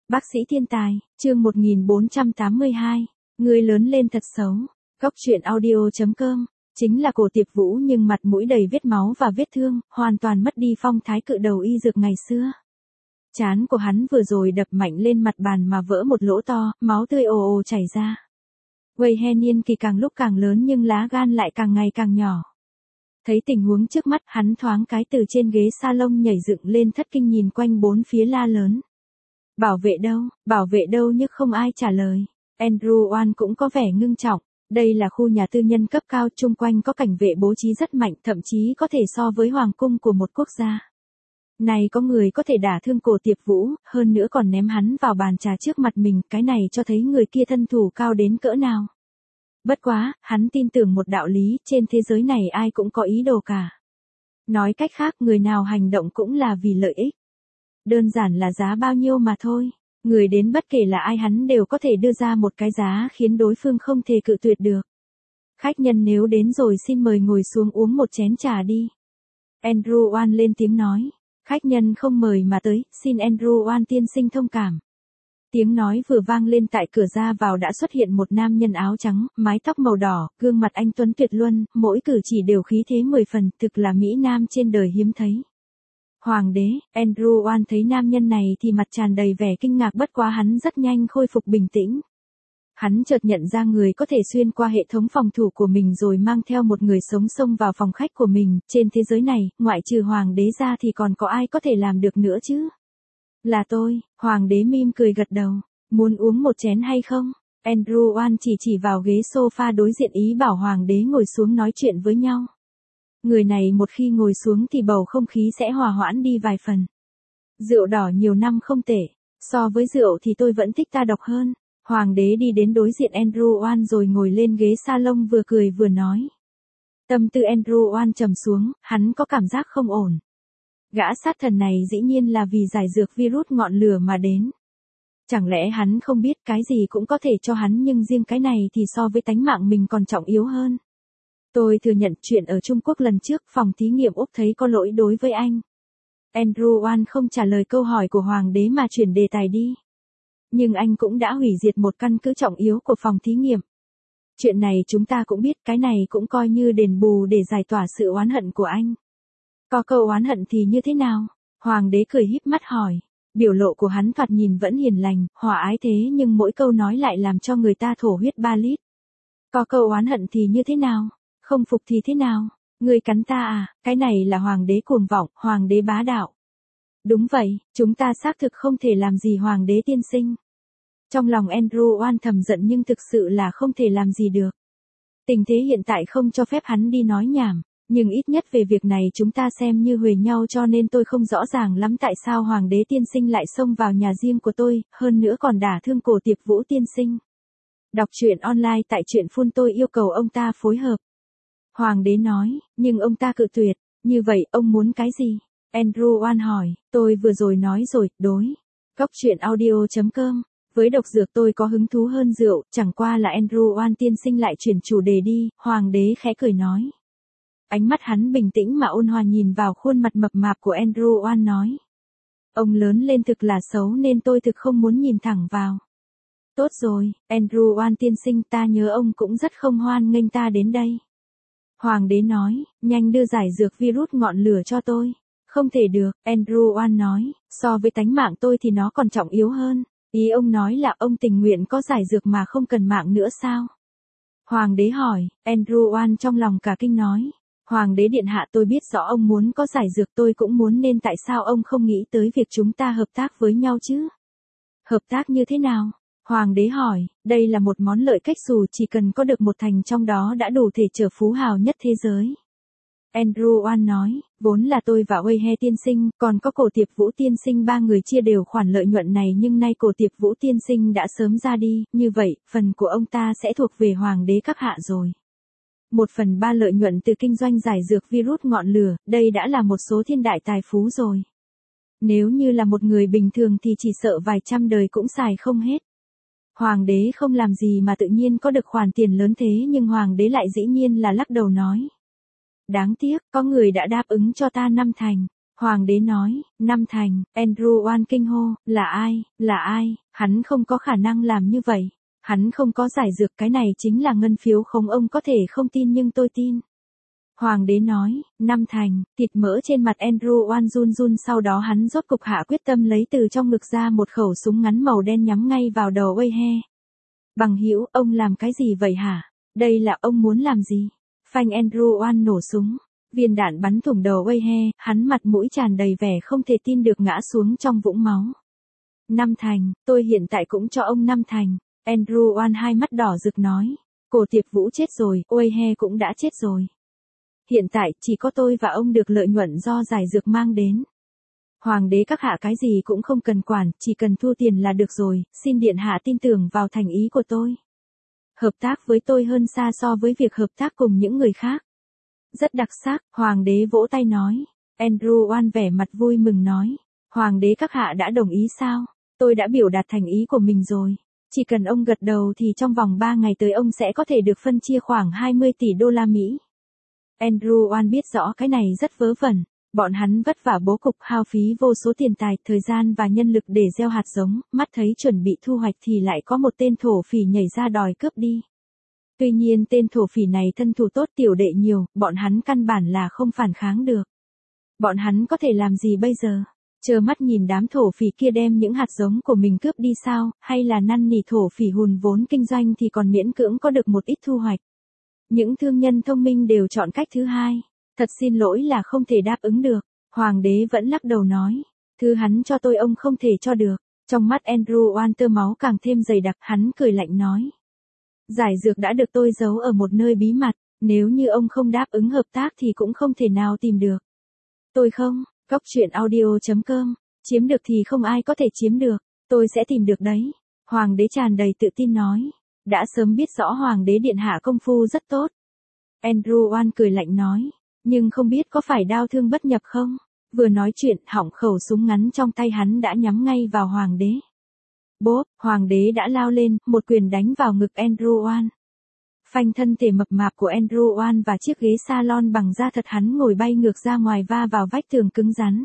Bác sĩ thiên tài, chương 1482, người lớn lên thật xấu. Góc truyện audio.com, chính là Cổ Tiệp Vũ nhưng mặt mũi đầy vết máu và vết thương, hoàn toàn mất đi phong thái cự đầu y dược ngày xưa. Trán của hắn vừa rồi đập mạnh lên mặt bàn mà vỡ một lỗ to, máu tươi ồ ồ chảy ra. Wei niên kỳ càng lúc càng lớn nhưng lá gan lại càng ngày càng nhỏ. Thấy tình huống trước mắt, hắn thoáng cái từ trên ghế salon nhảy dựng lên thất kinh nhìn quanh bốn phía la lớn. Bảo vệ đâu nhưng không ai trả lời. Andrew Wan cũng có vẻ ngưng trọng. Đây là khu nhà tư nhân cấp cao, chung quanh có cảnh vệ bố trí rất mạnh, thậm chí có thể so với hoàng cung của một quốc gia. Này có người có thể đả thương Cổ Tiệp Vũ, hơn nữa còn ném hắn vào bàn trà trước mặt mình, cái này cho thấy người kia thân thủ cao đến cỡ nào. Bất quá, hắn tin tưởng một đạo lý, trên thế giới này ai cũng có ý đồ cả. Nói cách khác, người nào hành động cũng là vì lợi ích. Đơn giản là giá bao nhiêu mà thôi. Người đến bất kể là ai hắn đều có thể đưa ra một cái giá khiến đối phương không thể cự tuyệt được. Khách nhân nếu đến rồi xin mời ngồi xuống uống một chén trà đi. Andrew Wan lên tiếng nói. Khách nhân không mời mà tới, xin Andrew Wan tiên sinh thông cảm. Tiếng nói vừa vang lên, tại cửa ra vào đã xuất hiện một nam nhân áo trắng, mái tóc màu đỏ, gương mặt anh tuấn tuyệt luân, mỗi cử chỉ đều khí thế 10 phần, thực là mỹ nam trên đời hiếm thấy. Hoàng đế, Andrew Wan thấy nam nhân này thì mặt tràn đầy vẻ kinh ngạc, bất quá hắn rất nhanh khôi phục bình tĩnh. Hắn chợt nhận ra người có thể xuyên qua hệ thống phòng thủ của mình rồi mang theo một người sống xông vào phòng khách của mình, trên thế giới này, ngoại trừ hoàng đế ra thì còn có ai có thể làm được nữa chứ? Là tôi, hoàng đế mỉm cười gật đầu, muốn uống một chén hay không? Andrew Wan chỉ vào ghế sofa đối diện ý bảo hoàng đế ngồi xuống nói chuyện với nhau. Người này một khi ngồi xuống thì bầu không khí sẽ hòa hoãn đi vài phần. Rượu đỏ nhiều năm không tệ, so với rượu thì tôi vẫn thích ta độc hơn. Hoàng đế đi đến đối diện Andrew Wan rồi ngồi lên ghế salon vừa cười vừa nói. Tâm tư Andrew Wan trầm xuống, hắn có cảm giác không ổn. Gã sát thần này dĩ nhiên là vì giải dược virus ngọn lửa mà đến. Chẳng lẽ hắn không biết cái gì cũng có thể cho hắn nhưng riêng cái này thì so với tánh mạng mình còn trọng yếu hơn. Tôi thừa nhận chuyện ở Trung Quốc lần trước phòng thí nghiệm Úc thấy có lỗi đối với anh. Andrew Wan không trả lời câu hỏi của hoàng đế mà chuyển đề tài đi. Nhưng anh cũng đã hủy diệt một căn cứ trọng yếu của phòng thí nghiệm. Chuyện này chúng ta cũng biết, cái này cũng coi như đền bù để giải tỏa sự oán hận của anh. Có câu oán hận thì như thế nào? Hoàng đế cười híp mắt hỏi. Biểu lộ của hắn thoạt nhìn vẫn hiền lành, hòa ái thế nhưng mỗi câu nói lại làm cho người ta thổ huyết 3 lít. Có câu oán hận thì như thế nào? Không phục thì thế nào? Người cắn ta à? Cái này là hoàng đế cuồng vọng, hoàng đế bá đạo. Đúng vậy, chúng ta xác thực không thể làm gì hoàng đế tiên sinh. Trong lòng Andrew Wan thầm giận nhưng thực sự là không thể làm gì được. Tình thế hiện tại không cho phép hắn đi nói nhảm, nhưng ít nhất về việc này chúng ta xem như huề nhau, cho nên tôi không rõ ràng lắm tại sao hoàng đế tiên sinh lại xông vào nhà riêng của tôi, hơn nữa còn đả thương Cổ Tiệp Vũ tiên sinh. Đọc truyện online tại truyện phun, tôi yêu cầu ông ta phối hợp. Hoàng đế nói, nhưng ông ta cự tuyệt, như vậy ông muốn cái gì? Andrew Wan hỏi, tôi vừa rồi nói rồi, đối. Góc truyện audio.com, với độc dược tôi có hứng thú hơn rượu, chẳng qua là Andrew Wan tiên sinh lại chuyển chủ đề đi, hoàng đế khẽ cười nói. Ánh mắt hắn bình tĩnh mà ôn hòa nhìn vào khuôn mặt mập mạp của Andrew Wan nói. Ông lớn lên thực là xấu nên tôi thực không muốn nhìn thẳng vào. Tốt rồi, Andrew Wan tiên sinh, ta nhớ ông cũng rất không hoan nghênh ta đến đây. Hoàng đế nói, nhanh đưa giải dược virus ngọn lửa cho tôi. Không thể được, Andrew Wan nói, so với tánh mạng tôi thì nó còn trọng yếu hơn. Ý ông nói là ông tình nguyện có giải dược mà không cần mạng nữa sao? Hoàng đế hỏi, Andrew Wan trong lòng cả kinh nói. Hoàng đế điện hạ, tôi biết rõ ông muốn có giải dược, tôi cũng muốn, nên tại sao ông không nghĩ tới việc chúng ta hợp tác với nhau chứ? Hợp tác như thế nào? Hoàng đế hỏi, đây là một món lợi cách dù chỉ cần có được một thành trong đó đã đủ thể trở phú hào nhất thế giới. Andrew Wan nói, vốn là tôi và Wei tiên sinh, còn có Cổ Tiệp Vũ tiên sinh, 3 người chia đều khoản lợi nhuận này, nhưng nay Cổ Tiệp Vũ tiên sinh đã sớm ra đi, như vậy, phần của ông ta sẽ thuộc về hoàng đế các hạ rồi. 1/3 lợi nhuận từ kinh doanh giải dược virus ngọn lửa, đây đã là một số thiên đại tài phú rồi. Nếu như là một người bình thường thì chỉ sợ vài trăm đời cũng xài không hết. Hoàng đế không làm gì mà tự nhiên có được khoản tiền lớn thế, nhưng hoàng đế lại dĩ nhiên là lắc đầu nói. Đáng tiếc, có người đã đáp ứng cho ta 5 thành. Hoàng đế nói, năm thành, Andrew Oan kinh hô, là ai, hắn không có khả năng làm như vậy. Hắn không có giải dược, cái này chính là ngân phiếu không, ông có thể không tin nhưng tôi tin. Hoàng đế nói, năm thành, thịt mỡ trên mặt Andrew Oan run run, sau đó hắn rốt cục hạ quyết tâm lấy từ trong ngực ra một khẩu súng ngắn màu đen nhắm ngay vào đầu Oehe. Bằng hữu, ông làm cái gì vậy hả? Đây là ông muốn làm gì? Phanh, Andrew Oan nổ súng. Viên đạn bắn thủng đầu Oehe, hắn mặt mũi tràn đầy vẻ không thể tin được ngã xuống trong vũng máu. Năm thành, tôi hiện tại cũng cho ông năm thành. Andrew Oan hai mắt đỏ rực nói. Cổ Tiệp Vũ chết rồi, Oehe cũng đã chết rồi. Hiện tại, chỉ có tôi và ông được lợi nhuận do giải dược mang đến. Hoàng đế các hạ cái gì cũng không cần quản, chỉ cần thu tiền là được rồi, xin điện hạ tin tưởng vào thành ý của tôi. Hợp tác với tôi hơn xa so với việc hợp tác cùng những người khác. Rất đặc sắc, hoàng đế vỗ tay nói. Andrew Oan vẻ mặt vui mừng nói. Hoàng đế các hạ đã đồng ý sao? Tôi đã biểu đạt thành ý của mình rồi. Chỉ cần ông gật đầu thì trong vòng 3 ngày tới ông sẽ có thể được phân chia khoảng 20 tỷ đô la Mỹ. Andrew Oan biết rõ cái này rất vớ vẩn. Bọn hắn vất vả bố cục, hao phí vô số tiền tài, thời gian và nhân lực để gieo hạt giống, mắt thấy chuẩn bị thu hoạch thì lại có một tên thổ phỉ nhảy ra đòi cướp đi. Tuy nhiên tên thổ phỉ này thân thủ tốt, tiểu đệ nhiều, bọn hắn căn bản là không phản kháng được. Bọn hắn có thể làm gì bây giờ? Trơ mắt nhìn đám thổ phỉ kia đem những hạt giống của mình cướp đi sao, hay là năn nỉ thổ phỉ hùn vốn kinh doanh thì còn miễn cưỡng có được một ít thu hoạch. Những thương nhân thông minh đều chọn cách thứ hai. Thật xin lỗi là không thể đáp ứng được. Hoàng đế vẫn lắc đầu nói. Thứ hắn cho tôi ông không thể cho được. Trong mắt Andrew Oan tơ máu càng thêm dày đặc, hắn cười lạnh nói. Giải dược đã được tôi giấu ở một nơi bí mật, nếu như ông không đáp ứng hợp tác thì cũng không thể nào tìm được. Tôi không, Góc Truyện Audio.com, chiếm được thì không ai có thể chiếm được, tôi sẽ tìm được đấy. Hoàng đế tràn đầy tự tin nói. Đã sớm biết rõ Hoàng đế điện hạ công phu rất tốt. Andrew Oan cười lạnh nói. Nhưng không biết có phải đao thương bất nhập không? Vừa nói chuyện, hỏng khẩu súng ngắn trong tay hắn đã nhắm ngay vào hoàng đế. Bốp, hoàng đế đã lao lên, một quyền đánh vào ngực Andrew Oan. Phanh, thân thể mập mạp của Andrew Oan và chiếc ghế salon bằng da thật hắn ngồi bay ngược ra ngoài va vào vách tường cứng rắn.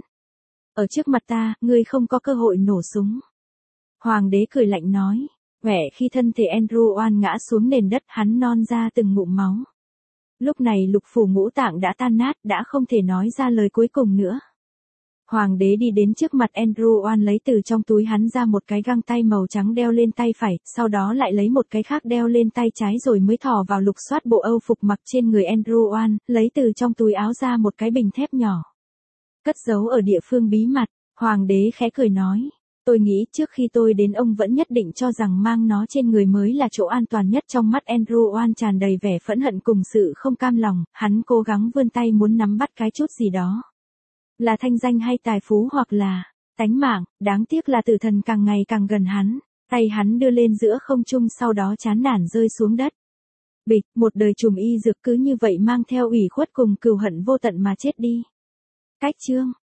Ở trước mặt ta, ngươi không có cơ hội nổ súng. Hoàng đế cười lạnh nói. Vẻ khi thân thể Andrew Oan ngã xuống nền đất, hắn non ra từng ngụm máu. Lúc này lục phủ ngũ tạng đã tan nát, đã không thể nói ra lời cuối cùng nữa. Hoàng đế đi đến trước mặt Andrew Oan, lấy từ trong túi hắn ra một cái găng tay màu trắng đeo lên tay phải, sau đó lại lấy một cái khác đeo lên tay trái rồi mới thò vào lục soát bộ âu phục mặc trên người Andrew Oan, lấy từ trong túi áo ra một cái bình thép nhỏ. Cất giấu ở địa phương bí mật, hoàng đế khẽ cười nói. Tôi nghĩ trước khi tôi đến ông vẫn nhất định cho rằng mang nó trên người mới là chỗ an toàn nhất. Trong mắt Andrew Oan tràn đầy vẻ phẫn hận cùng sự không cam lòng, hắn cố gắng vươn tay muốn nắm bắt cái chút gì đó. Là thanh danh hay tài phú hoặc là tánh mạng, đáng tiếc là tử thần càng ngày càng gần hắn. Tay hắn đưa lên giữa không trung, sau đó chán nản rơi xuống đất. Bịch, một đời trùm y dược cứ như vậy mang theo ủy khuất cùng cừu hận vô tận mà chết đi. Cách chương